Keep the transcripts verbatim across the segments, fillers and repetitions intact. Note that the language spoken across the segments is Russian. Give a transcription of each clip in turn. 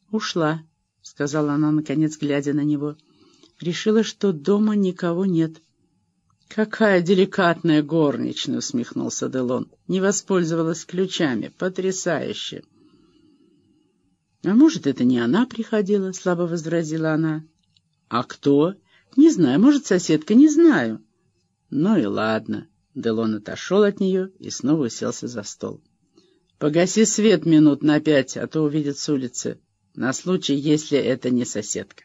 «Ушла», — сказала она, наконец, глядя на него. «Решила, что дома никого нет». «Какая деликатная горничная!» — усмехнулся Делон. «Не воспользовалась ключами. Потрясающе!» «А может, это не она приходила?» — слабо возразила она. «А кто?» «Не знаю. Может, соседка. Не знаю». «Ну и ладно». Делон отошел от нее и снова уселся за стол. «Погаси свет минут на пять, а то увидят с улицы. На случай, если это не соседка».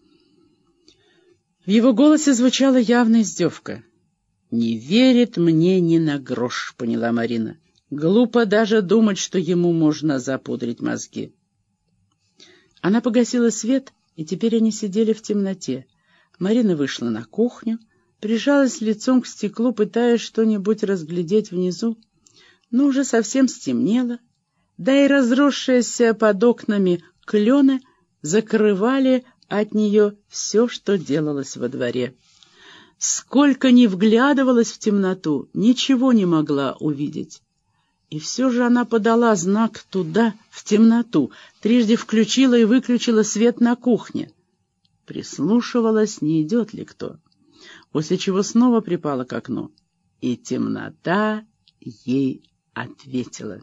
В его голосе звучала явная издевка. «Не верит мне ни на грош», — поняла Марина. «Глупо даже думать, что ему можно запудрить мозги». Она погасила свет, и теперь они сидели в темноте. Марина вышла на кухню, прижалась лицом к стеклу, пытаясь что-нибудь разглядеть внизу, но уже совсем стемнело, да и разросшиеся под окнами клены закрывали от нее все, что делалось во дворе. Сколько ни вглядывалась в темноту, ничего не могла увидеть. И все же она подала знак туда, в темноту, трижды включила и выключила свет на кухне. Прислушивалась, не идет ли кто, после чего снова припала к окну, и темнота ей ответила.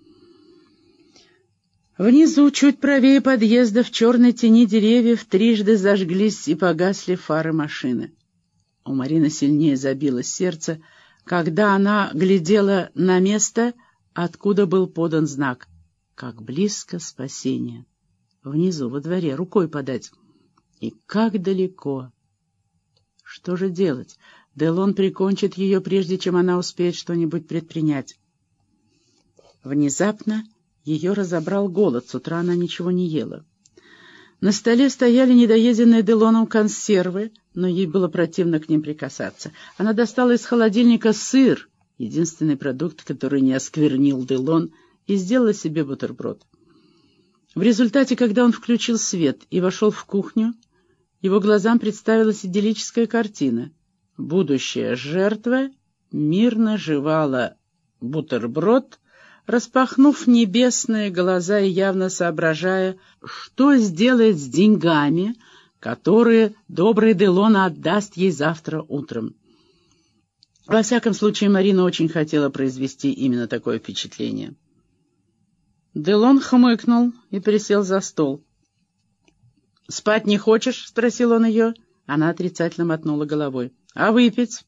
Внизу, чуть правее подъезда, в черной тени деревьев, трижды зажглись и погасли фары машины. У Марины сильнее забилось сердце, когда она глядела на место, откуда был подан знак. Как близко спасение! Внизу, во дворе, рукой подать. И как далеко! Что же делать? Делон прикончит ее, прежде чем она успеет что-нибудь предпринять. Внезапно ее разобрал голод, с утра она ничего не ела. На столе стояли недоеденные Делоном консервы, но ей было противно к ним прикасаться. Она достала из холодильника сыр, единственный продукт, который не осквернил Делон, и сделала себе бутерброд. В результате, когда он включил свет и вошел в кухню, его глазам представилась идиллическая картина. Будущая жертва мирно жевала бутерброд, распахнув небесные глаза и явно соображая, что сделает с деньгами, которые добрый Делон отдаст ей завтра утром. Во всяком случае, Марина очень хотела произвести именно такое впечатление. Делон хмыкнул и присел за стол. «Спать не хочешь?» — спросил он ее. Она отрицательно мотнула головой. «А выпить?»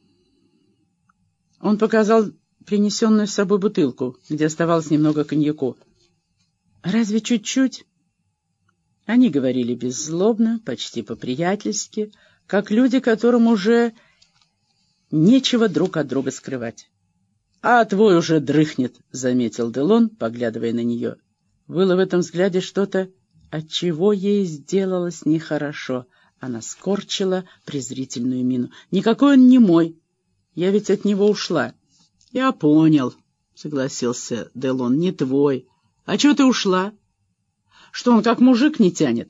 Он показал принесенную с собой бутылку, где оставалось немного коньяку. «Разве чуть-чуть?» Они говорили беззлобно, почти по-приятельски, как люди, которым уже нечего друг от друга скрывать. «А твой уже дрыхнет», — заметил Делон, поглядывая на нее. Было в этом взгляде что-то, отчего ей сделалось нехорошо. Она скорчила презрительную мину. «Никакой он не мой. Я ведь от него ушла». «Я понял», — согласился Делон, — «не твой. А чего ты ушла? Что, он как мужик не тянет?»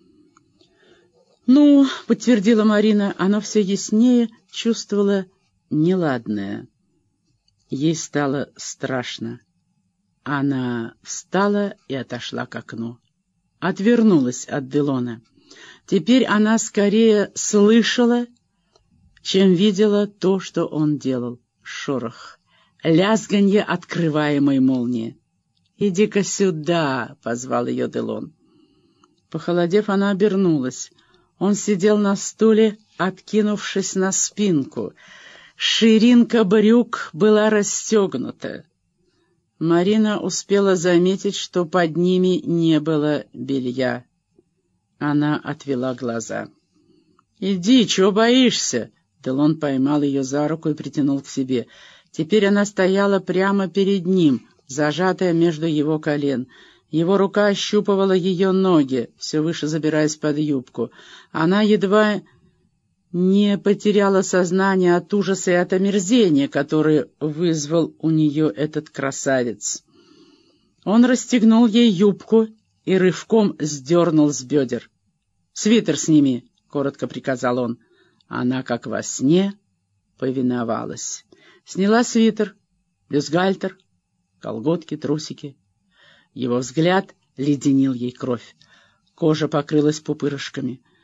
«Ну», — подтвердила Марина, — она все яснее чувствовала неладное. Ей стало страшно. Она встала и отошла к окну. Отвернулась от Делона. Теперь она скорее слышала, чем видела то, что он делал. Шорох, лязганье открываемой молнии. «Иди-ка сюда!» — позвал ее Делон. Похолодев, она обернулась. Он сидел на стуле, откинувшись на спинку. Ширинка брюк была расстегнута. Марина успела заметить, что под ними не было белья. Она отвела глаза. «Иди, чего боишься?» Делон поймал ее за руку и притянул к себе. Теперь она стояла прямо перед ним, зажатая между его колен. Его рука ощупывала ее ноги, все выше забираясь под юбку. Она едва не потеряла сознание от ужаса и от омерзения, который вызвал у нее этот красавец. Он расстегнул ей юбку и рывком сдернул с бедер. «Свитер сними», — коротко приказал он. Она, как во сне, повиновалась. Сняла свитер, бюстгальтер, колготки, трусики. Его взгляд леденил ей кровь. Кожа покрылась пупырышками.